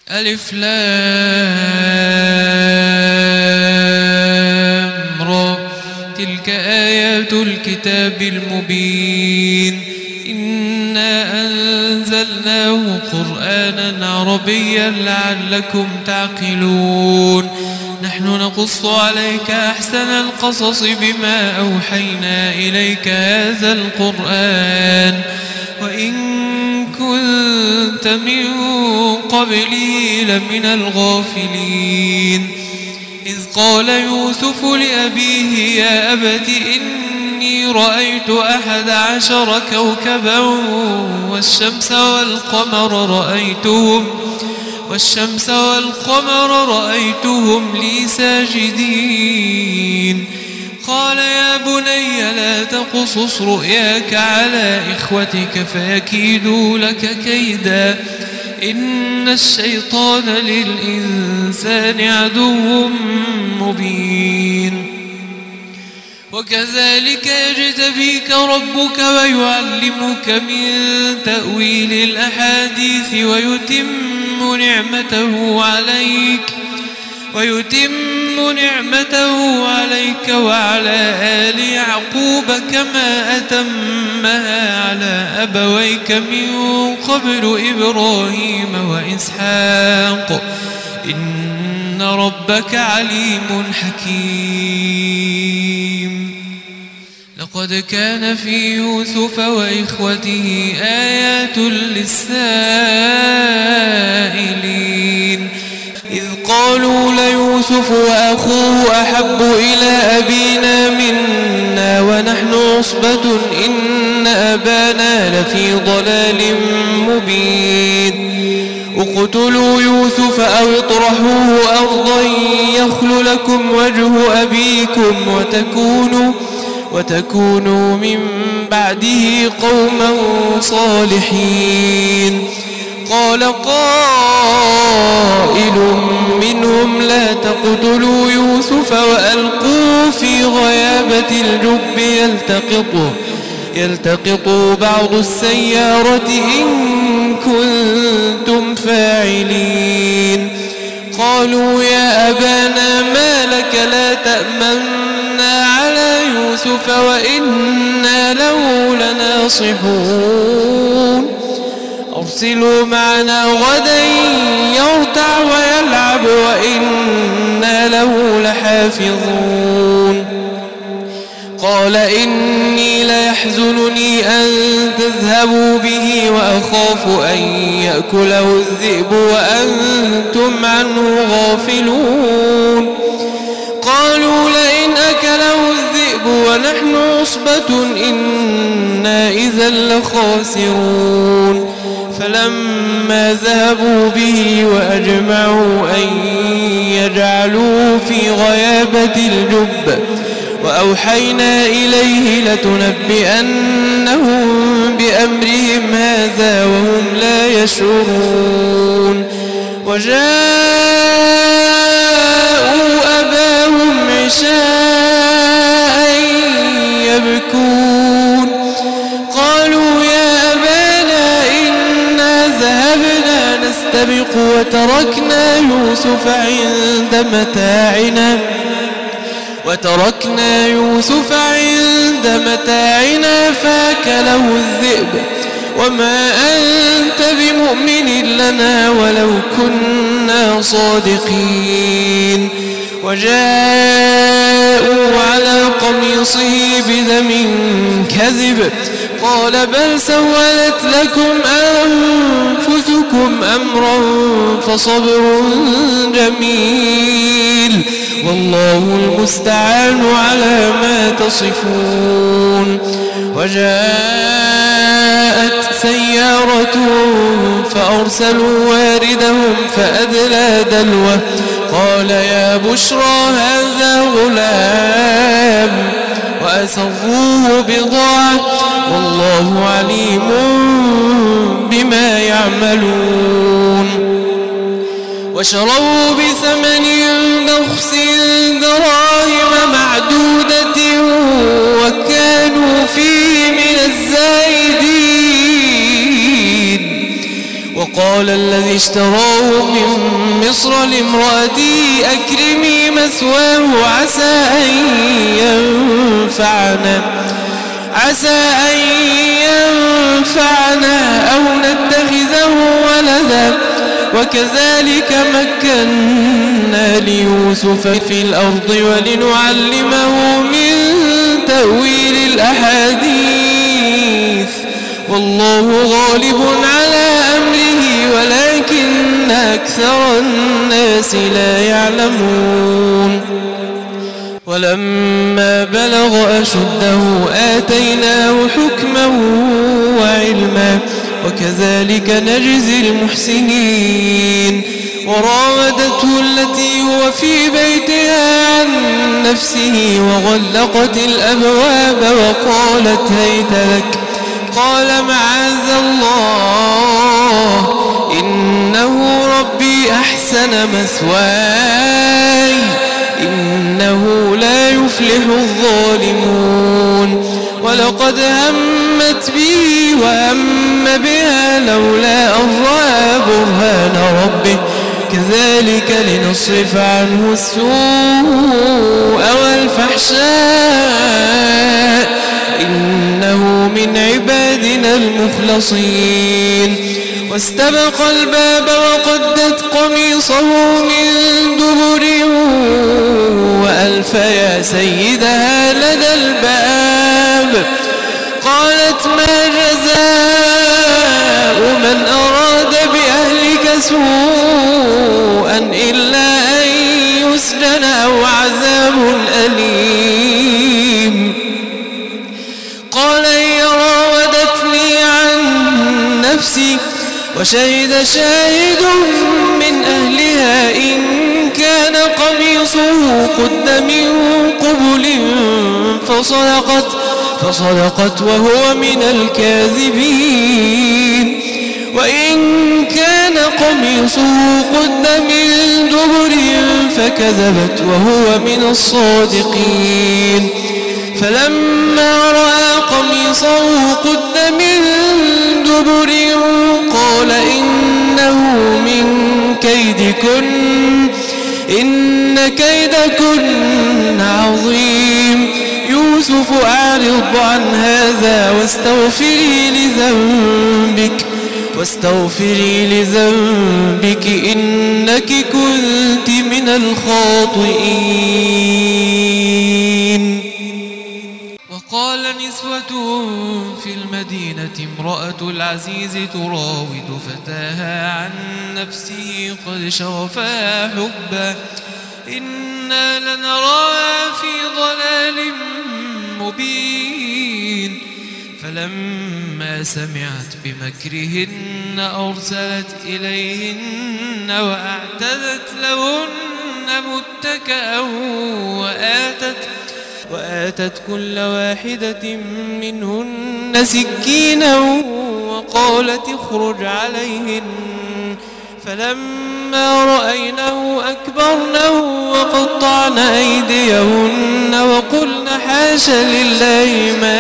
ألف لام را تلك آيات الكتاب المبين إنا أنزلناه قرآنا عربيا لعلكم تعقلون نحن نقص عليك أحسن القصص بما أوحينا إليك هذا القرآن وإن كنت من قبله لمن الغافلين إذ قال يوسف لأبيه يا أبت إني رأيت 11 كوكبا والشمس والقمر رأيتهم لي ساجدين قال يا بني لا تقصص رؤياك على إخوتك فيكيدوا لك كيدا إن الشيطان للإنسان عدو مبين وكذلك يجتبيك ربك ويعلمك من تأويل الأحاديث ويتم نعمته عليك وعلى آل يعقوب كما أتمها على أبويك من قبل إبراهيم وإسحاق إن ربك عليم حكيم لقد كان في يوسف وإخوته آيات للسائلين إذ قالوا ليوسف وأخوه أحب إلى أبينا منا ونحن عصبة إن أبانا لفي ضلال مبين اقتلوا يوسف أو اطرحوه أرضا يخل لكم وجه أبيكم وتكونوا من بعده قوما صالحين قال قائل منهم لا تقتلوا يوسف وألقوه في غيابة الجب يلتقط بعض السيارة إن كنتم فاعلين قالوا يا أبانا ما لك لا تأمنا على يوسف وإنا له لناصحون أرسلوا معنا غدا يرتع ويلعب وإنا له لحافظون قال إني ليحزنني أن تذهبوا به وأخاف أن يأكله الذئب وأنتم عنه غافلون قالوا لئن أكله الذئب ونحن عصبة إنا إذا لخاسرون فلما ذهبوا به وأجمعوا أن يجعلوه في غيابة الجب وأوحينا إليه لتنبئنهم بأمرهم هذا وهم لا يشعرون وجاءوا أباهم عشاء يبكون قالوا يا أبانا إنا ذهبنا نستبق وتركنا يوسف عند متاعنا فاكله الذئب وما أنت بمؤمن لنا ولو كنا صادقين وجاءوا على قميصه بدم كذب قال بل سولت لكم أنفسكم أمرا فصبر جميل والله المستعان على ما تصفون وجاءت سيارة فأرسلوا واردهم فأدلى دلوه قال يا بشرى هذا غلام وأسروه بضاعة والله عليم بما يعملون وشروا بثمن بخس دراهم معدودة وكانوا فيه من الزاهدين وقال الذي اشتراه من مصر لامرأته أكرمي مثواه عسى أن ينفعنا أو نتخذه ولدا وكذلك مكنا ليوسف في الأرض ولنعلمه من تأويل الأحاديث والله غالب على أمره ولكن أكثر الناس لا يعلمون ولما بلغ أشده آتيناه حكما وعلما وكذلك نجزي المحسنين وراودته التي هو في بيتها عن نفسه وغلقت الأبواب وقالت هيت لك قال معاذ الله إنه ربي أحسن مثواي إنه لا يفلح الظالمون ولقد همت به وهم بها لولا أن رأى برهان ربه كذلك لنصرف عنه السوء والفحشاء إنه من عبادنا المخلصين واستبق الباب وقدت قميصه من دبر وألف يا سيدها لدى الباب قالت ما جزاء من أراد بأهلك سوءا إلا أن يسجن أو عذاب أليم قال هي راودتني عن نفسي وشهد شاهد من أهلها إن كان قميصه قد من قبل فصدقت وهو من الكاذبين وإن كان قميصه قد من دبر فكذبت وهو من الصادقين فلما رأى قميصه قد من دبر قال إنه من كيدكن إن كيدكن عظيم يوسف أعرض عن هذا واستغفري لذنبك إنك كنت من الخاطئين وقال نسوة في المدينة امرأة العزيز تراود فتاها عن نفسه قد شغفها حبا إنا لنراها في ضلال مبين فلما سمعت بمكرهن أرسلت إليهن وأعتدت لهن متكئا وآتت كل واحدة منهن سكينا وقالت اخرج عليهن فلما رأينه أكبرنه وقطعن أيديهن وقلن حاش لله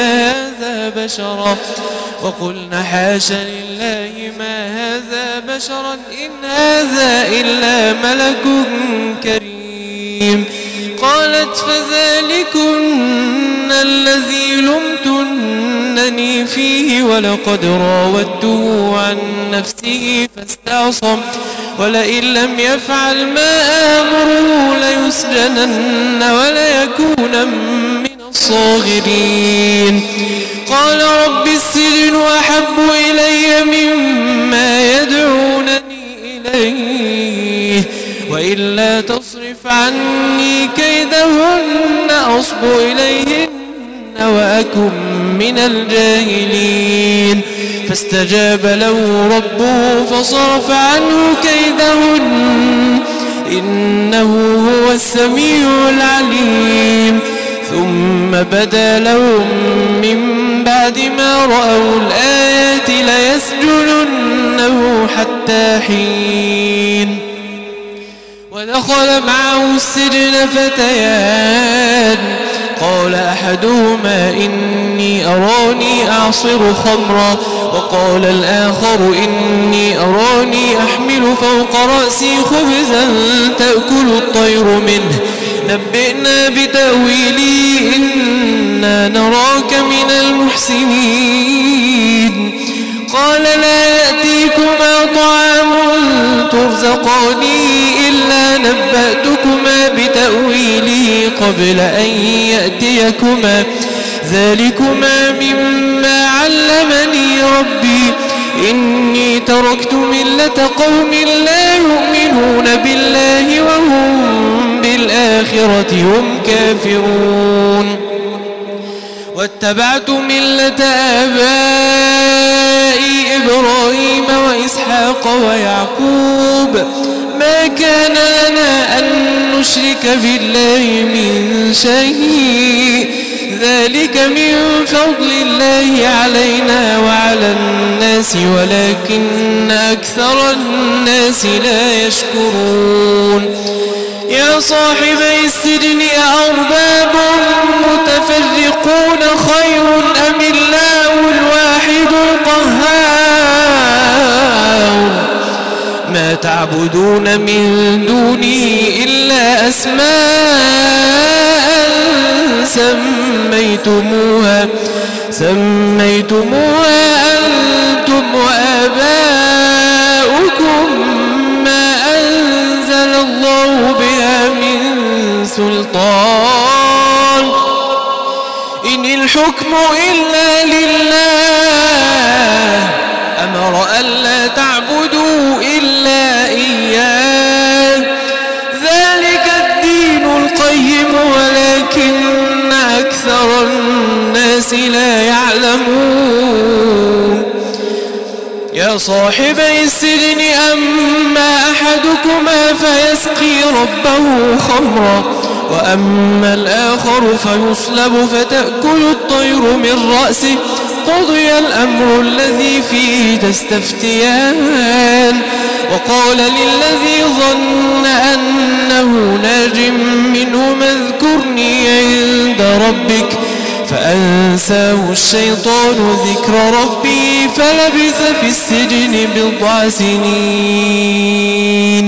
ما هذا بشرا إن هذا إلا ملك كريم قالت فذلكن الذي لمتنني فيه ولقد راودته عن نفسه فاستعصم ولئن لم يفعل ما آمره ليسجنن وليكون من الصاغرين قال رب السجن أحب إلي مما يدعونني إليه وإلا تصرف عني كيدهن أصب إليهن وأكن من الجاهلين فاستجاب له ربه فصرف عنه كيدهن إنه هو السميع العليم ثم بدا لهم من بعد ما رأوا الآيات ليسجننه حتى حين ودخل معه السجن فتيان قال أحدهما إني أراني أعصر خمرا وقال الآخر إني أراني أحمل فوق رأسي خبزا تأكل الطير منه نبئنا بتأويله إنا نراك من المحسنين قال لا يأتيكما طعام ترزقانه إلا نبأتكما بتأويله قبل أن يأتيكما ذلكما مما علمني ربي إني تركت ملة قوم لا يؤمنون بالله وهم بالآخرة هم كافرون واتبعت ملة آبائي إبراهيم وإسحاق ويعقوب ما كان لنا أن نشرك بالله من شيء ذلك من فضل الله علينا وعلى الناس ولكن أكثر الناس لا يشكرون يا صاحبي السجن أأرباب متفرقون خير أم الله الواحد القهار ما تعبدون من دونه إلا أسماء سميتموها أنتم وآباؤكم ما أنزل الله بها من سلطان إن الحكم إلا لله أمر ألا تعبدوا إلا إياه ذلك الدين القيم ولكن أكثر الناس لا يعلمون يا صاحبي السجن أما أحدكما فيسقي ربه خمرا وأما الآخر فيصلب فتأكل الطير من رأسه قضي الأمر الذي فيه تستفتيان وقال للذي ظن أنه ناج منه اذكرني عند ربك فأنساه الشيطان ذكر ربي فلبث في السجن بضع سنين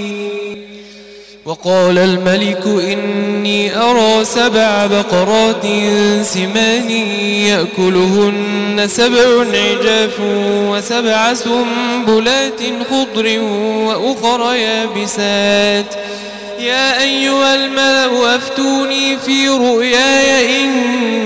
وقال الملك إني أرى 7 بقرات سمان يأكلهن 7 عجاف و7 سنبلات خضر وأخر يابسات يا أيها الملأ أفتوني في رؤياي إن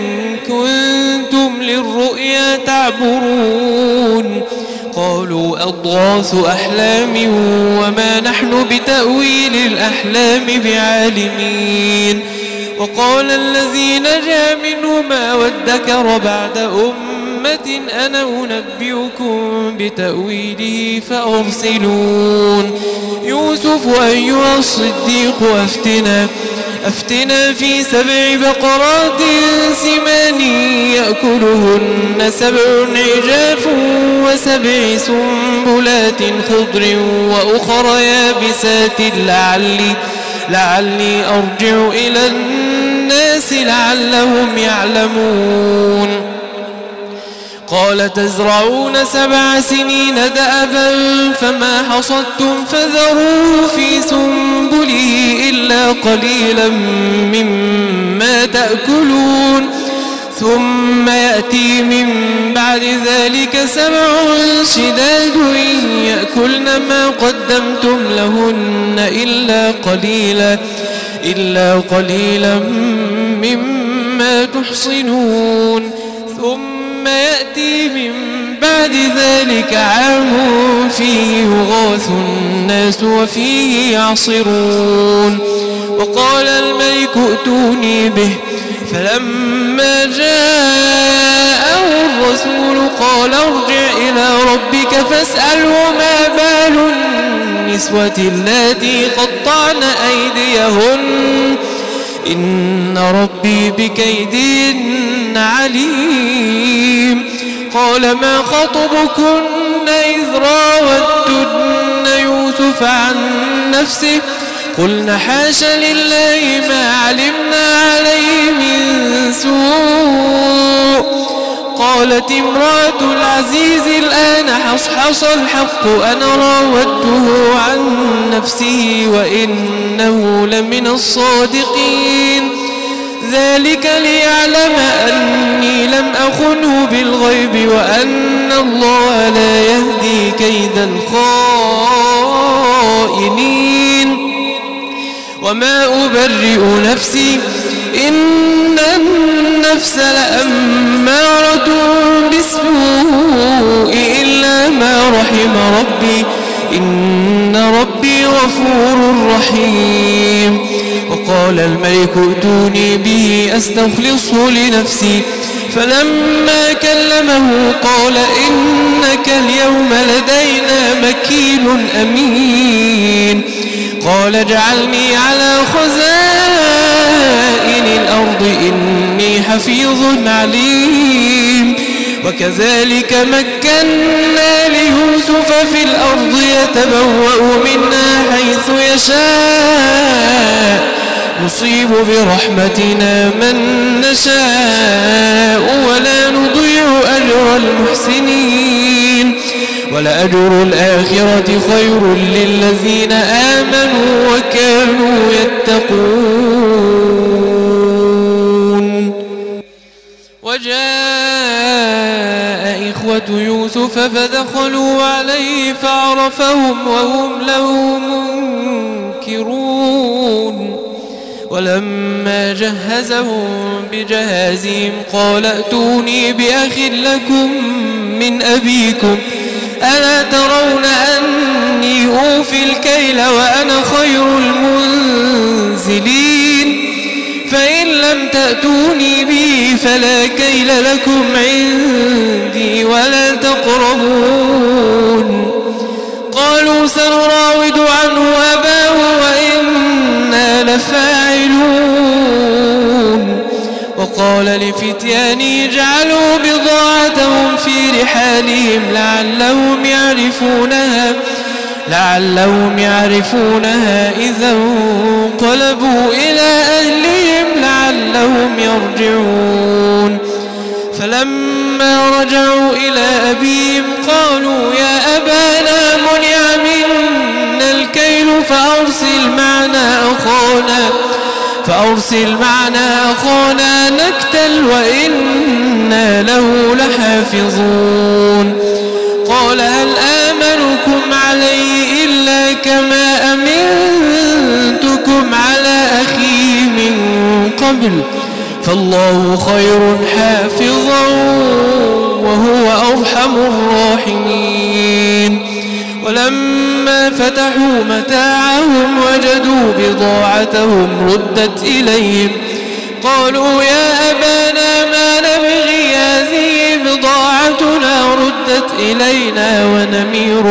كنتم للرؤيا تعبرون قالوا أضغاث أحلام وما نحن بتأويل الأحلام بعالمين وقال الذي نجا منهما وادكر بعد أمة أنا أنبئكم بتأويله فأرسلون يوسف أيها الصديق أفتنا في 7 بقرات سمان يأكلهن 7 عجاف و7 سنبلات خضر وأخر يابسات لعلي أرجع إلى الناس لعلهم يعلمون قال تزرعون 7 سنين دأبا فما حصدتم فذروه في سنبله إلا قليلا مما تأكلون ثم يأتي من بعد ذلك 7 شداد يأكلن ما قدمتم لهن إلا قليلا مما تحصنون ثم يأتي من بعد ذلك عام فيه يغاث الناس وفيه يعصرون وقال الملك ائتوني به فلما جاءه الرسول قال ارجع إلى ربك فاسأله ما بال النسوة اللاتي قطعن أيديهن إن ربي بكيدهن عليم قال ما خطبكن إذ راوتن يوسف عن نفسه قلنا حاش لله ما علمنا عليه من سوء. قالت امرأة العزيز الآن حصحص الحق أنا راودته عن نفسه وإنه لمن الصادقين. ذلك ليعلم أني لم أخنه بالغيب وأن الله لا يهدي كيد الخائنين. وما أبرئ نفسي إن النفس لأمارة بالسوء إلا ما رحم ربي إن ربي غفور رحيم. وقال الملك ائتوني به أستخلصه لنفسي فلما كلمه قال إنك اليوم لدينا مكين أمين. قال اجعلني على خزائن الأرض إني حفيظ عليم. وكذلك مكنا ليوسف في الأرض يتبوأ منها حيث يشاء نصيب برحمتنا من نشاء ولا نضيع أجر المحسنين. ولأجر الآخرة خير للذين آمنوا وكانوا يتقون. وجاء إخوة يوسف فدخلوا عليه فعرفهم وهم له منكرون. ولما جهزهم بجهازهم قال ائتوني بأخ لكم من أبيكم ألا ترون أني أوفي الكيل وأنا خير المنزلين. فإن لم تأتوني به فلا كيل لكم عندي ولا تقربون. قالوا سنراود عنه أباه وإنا لفاعلون. وقال لفتيانه اجعلوا بضاعتهم في رحالهم لعلهم يعرفونها إذا انقلبوا إلى أهلهم لعلهم يرجعون. فلما رجعوا إلى أبيهم قالوا يا أبانا منع منا الكيل فأرسل معنا أخانا نكتل وإنا له لحافظون. قال هل آمنكم عليه إلا كما أمنتكم على أخيه من قبل فالله خير حافظا وهو أرحم الراحمين. ولما فتحوا متاعهم وجدوا بضاعتهم ردت إليهم قالوا يا أبانا ما نبغي هذه بضاعتنا ردت إلينا ونمير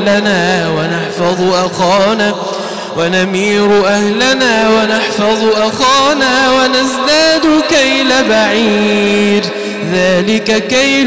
أهلنا ونحفظ أخانا ونزداد كيل بعير ذلك كيل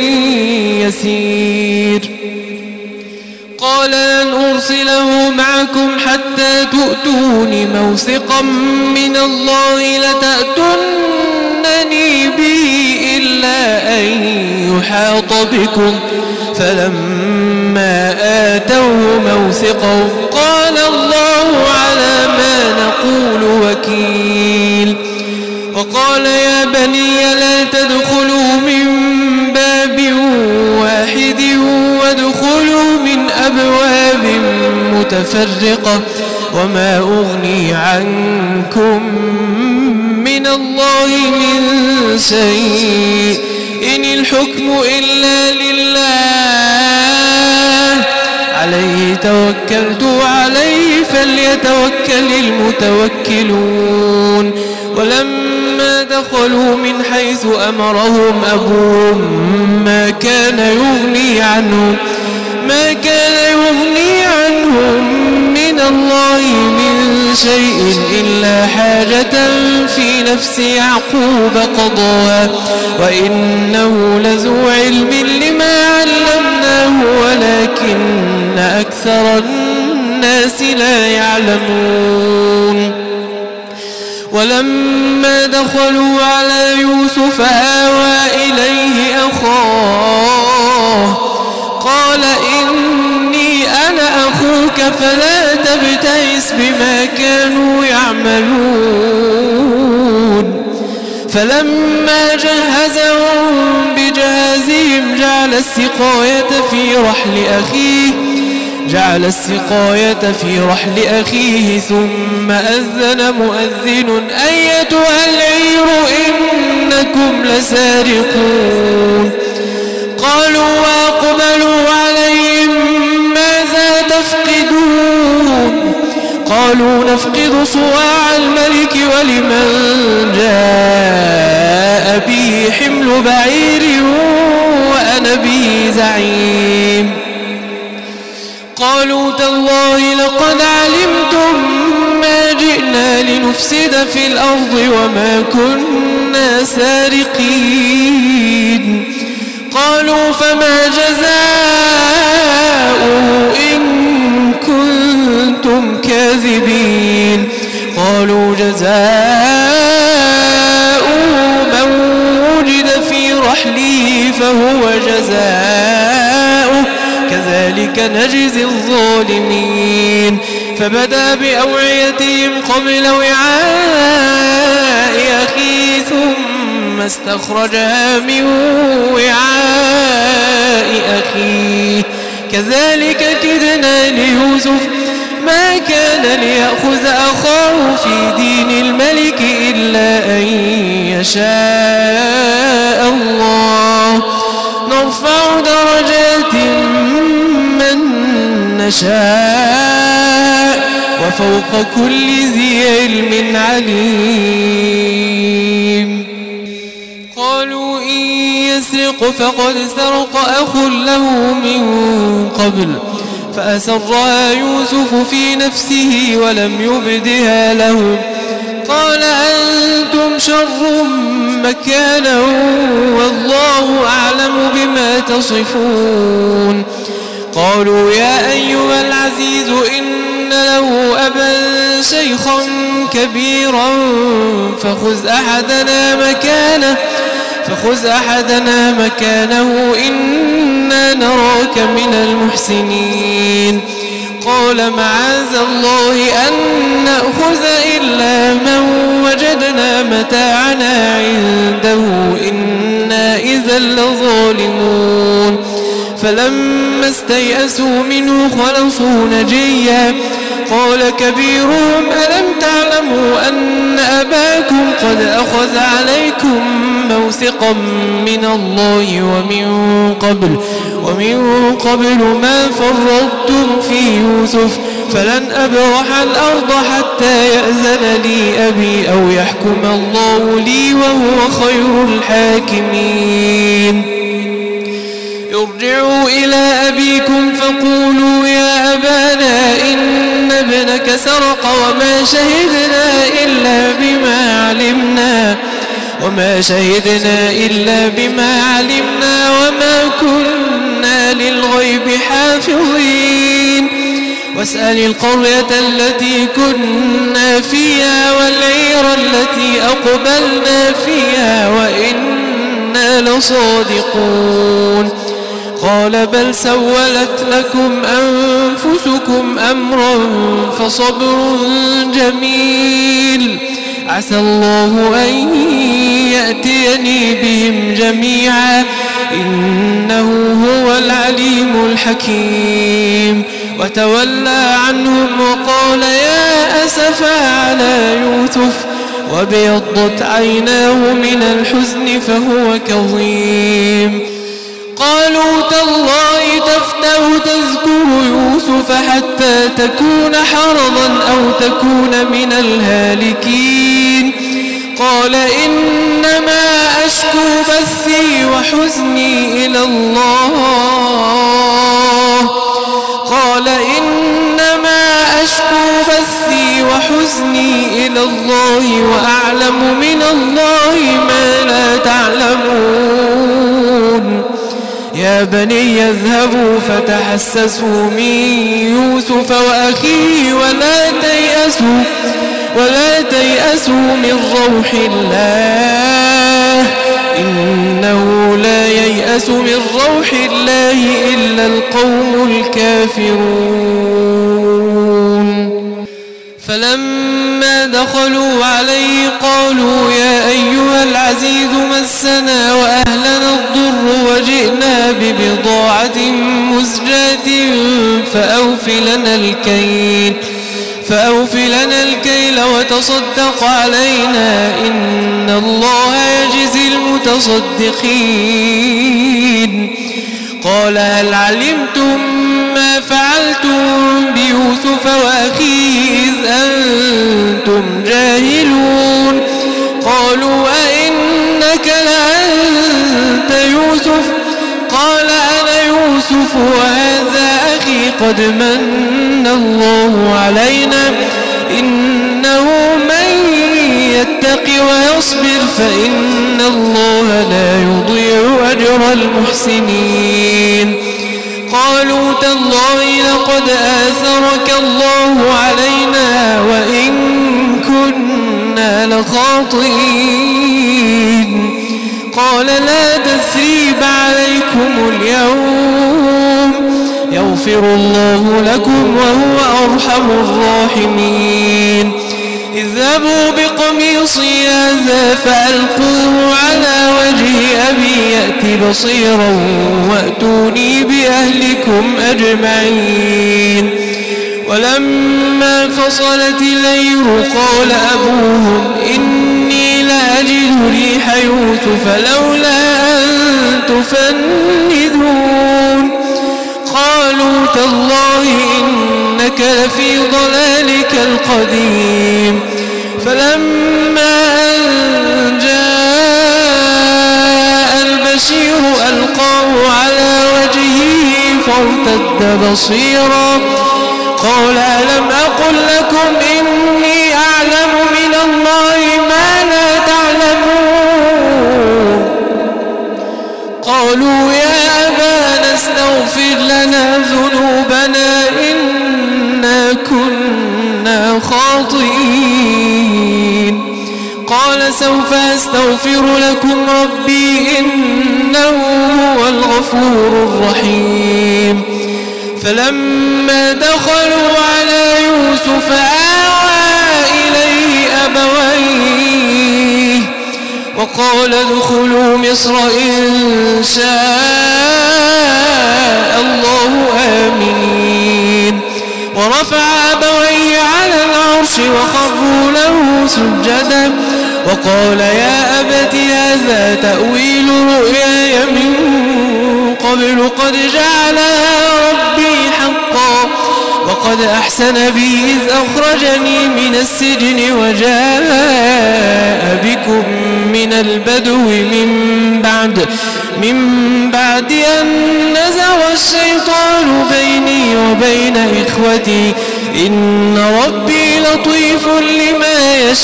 يسير. قال لن أرسله معكم حتى تؤتون موثقا من الله لتأتونني به إلا أن يحاط بكم. فلما آتوه موثقهم قال الله على ما نقول وكيل. وقال يا بني لا تدخلوا من باب واحد وادخلوا من أبواب متفرقة وما أغني عنكم من الله من شيء إن الحكم إلا لله عليه توكلت وعليه فليتوكل المتوكلون. ولما دخلوا من حيث أمرهم أبوهم ما كان يغني عنهم من الله من شيء إلا حاجة في نفس يعقوب قضاها وإنه لذو علم لما علمناه ولكن أكثر الناس لا يعلمون. ولما دخلوا على يوسف آوى إليه أخاه قال إني أنا أخوك فلا تبتئس بما كانوا يعملون. فلما جهزهم بجهازهم جعل السقاية في رحل أخيه ثم أذن مؤذن أيتها العير إنكم لسارقون. قالوا وأقبلوا عليهم ماذا تفقدون؟ قالوا نفقد صواع الملك ولمن جاء به حمل بعير وأنا به زعيم. قالوا تالله لقد علمتم ما جئنا لنفسد في الأرض وما كنا سارقين. قالوا فما جزاؤه إن كنتم كاذبين؟ قالوا جزاؤه من وجد في رحله فهو جزاؤه كذلك نجزي الظالمين. فبدأ بأوعيتهم قبل وعاء أخيه ثم استخرجها من وعاء أخيه كذلك كدنا ليوسف ما كان ليأخذ أخاه في دين الملك إلا أن يشاء الله نرفع درجات من نشاء وفوق كل ذي علم عليم. قالوا إن يسرق فقد سرق أخ له من قبل فأسرها يوسف في نفسه ولم يبدها لهم. قال أنتم شر مكانا والله أعلم بما تصفون. قالوا يا أيها العزيز إن له أبا شيخا كبيرا فخذ أحدنا مكانه إنا نراك من المحسنين. قال معاذ الله أن نأخذ إلا من وجدنا متاعنا عنده إنا إذا لظالمون. فلما استيئسوا منه خلصوا نجيا قال كبيرهم ألم تعلموا أن أباكم قد أخذ عليكم موثقا من الله ومن قبل ما فرطتم في يوسف فلن أبرح الأرض حتى يأذن لي أبي أو يحكم الله لي وهو خير الحاكمين. ارجعوا إلى أبيكم فقولوا يا أبانا إن ابنك سرق وما شهدنا إلا بما علمنا وما كنا للغيب حافظين. واسأل القرية التي كنا فيها والعير التي أقبلنا فيها وإنا لصادقون. قال بل سولت لكم أنفسكم أمرا فصبر جميل عسى الله أن يأتيني بهم جميعا إنه هو العليم الحكيم. وتولى عنهم وقال يا أسفا على يوسف وابيضت عيناه من الحزن فهو كظيم. قالوا تالله تفتأ تذكر يوسف حتى تكون حرضا أو تكون من الهالكين. قال إنما أشكو بثي وحزني إلى الله وأعلم من الله ما لا تعلمون. يا بني يذهبوا فتحسسوا من يوسف وأخيه ولا تيأسوا من روح الله إنه لا ييأس من روح الله إلا القوم الكافرون. فلما دخلوا عليه قالوا يا أيها العزيز مسنا وأهلنا الضر وجئنا ببضاعة مزجاة فأوف لنا الكيل وتصدق علينا إن الله يجزي المتصدقين. قال هل علمتم ما فعلتم بيوسف وأخيه إذ أنتم جاهلون؟ قالوا أئنك لأنت يوسف؟ قال أنا يوسف وهذا أخي قد من الله علينا إنه من يتق ويصبر فإن الله لا يضيع أجر المحسنين. قالوا تالله لقد آثرك الله علينا وإن كنا لخاطئين. قال لا تثريب عليكم اليوم يغفر الله لكم وهو أرحم الراحمين. اذهبوا بقميصي هذا فألقوه على وجه أبي يأت بصيرا وأتوني بأهلكم أجمعين. ولما فصلت العير قال أبوهم إني لأجد ريح يوسف لولا أن تفندون. قالوا تالله إنك لفي ضلالك القديم. فلما أن جاء البشير ألقاه على وجهه فارتد بصيرا قال ألم أقل لكم إني أعلم من الله ما لا تعلمون؟ قالوا يا أبانا استغفر لنا ذنوبنا إنا كنا خاطئين. قال سوف أستغفر لكم ربي إنه هو الغفور الرحيم. فلما دخلوا على يوسف آوى إليه أبويه وقال ادخلوا مصر إن شاء الله آمنين. ورفع أبويه على العرش وخروا له سجدا وقال يا أبت هذا تأويل رؤياي من قبل قد جعلها ربي حقا وقد أحسن بي إذ أخرجني من السجن وجاء بكم من البدو من بعد أن نزغ الشيطان بيني وبين إخوتي إن ربي لطيف لما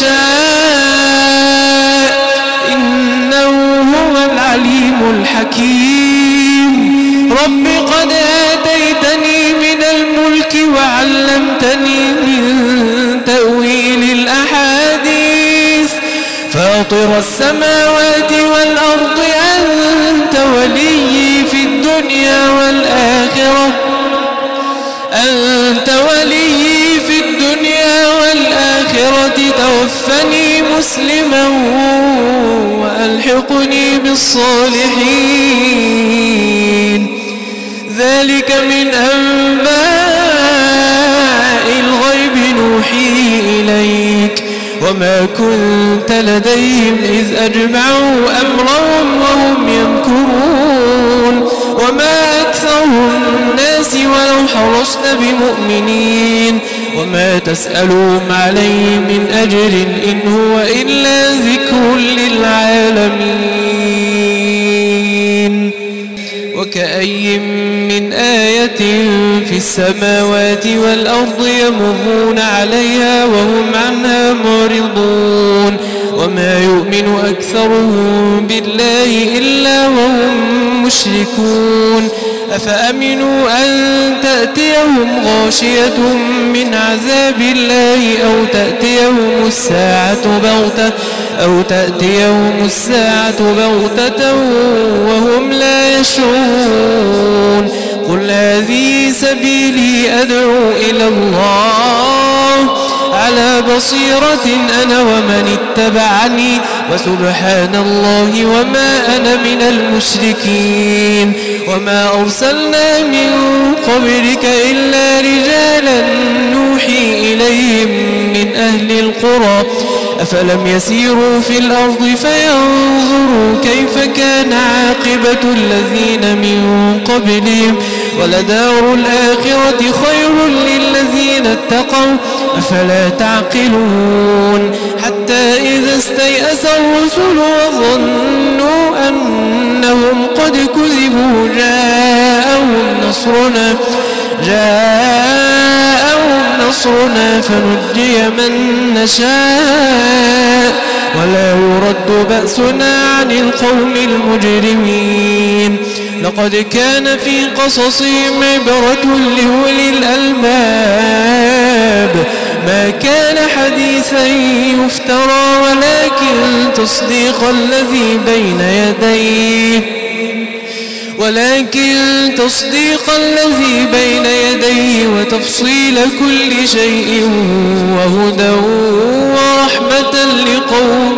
يشاء إنه هو العليم الحكيم. رب قد آتيتني من الملك وعلمتني من تأويل الأحاديث فاطر السماوات والأرض أنت ولي في الدنيا والآخرة توفني مسلما وألحقني بالصالحين. ذلك من أنباء الغيب نوحيه إليك وما كنت لديهم إذ أجمعوا أمرهم وهم يمكرون. وما أكثر الناس ولو حرصت بمؤمنين وما تسألهم عليه من أجر إن هو إلا ذكر للعالمين. وكأي من آية في السماوات والأرض يمرون عليها وهم عنها معرضون وما يؤمن أكثرهم بالله إلا وهم مشركون أفأمنوا أن تأتيهم غاشية من عذاب الله أو تأتيهم الساعة بغتة وهم لا يشعرون قل هذه سبيلي أدعو إلى الله على بصيرة أنا ومن اتبعني وسبحان الله وما أنا من المشركين وما أرسلنا من قبلك إلا رجالا نوحي إليهم من أهل القرى أفلم يسيروا في الأرض فينظروا كيف كان عاقبة الذين من قبلهم ولدار الآخرة خير للذين اتقوا أفلا تعقلون حتى إذا استيأس الرسل وظنوا أنهم قد كذبوا جاءهم نصرنا فنجي من نشاء ولا يرد بأسنا عن القوم المجرمين لقد كان في قصصهم عبرة لأولي الألباب ما كان حديثا يفترى ولكن تصديق الذي بين يديه وتفصيل كل شيء وهدى ورحمة لقوم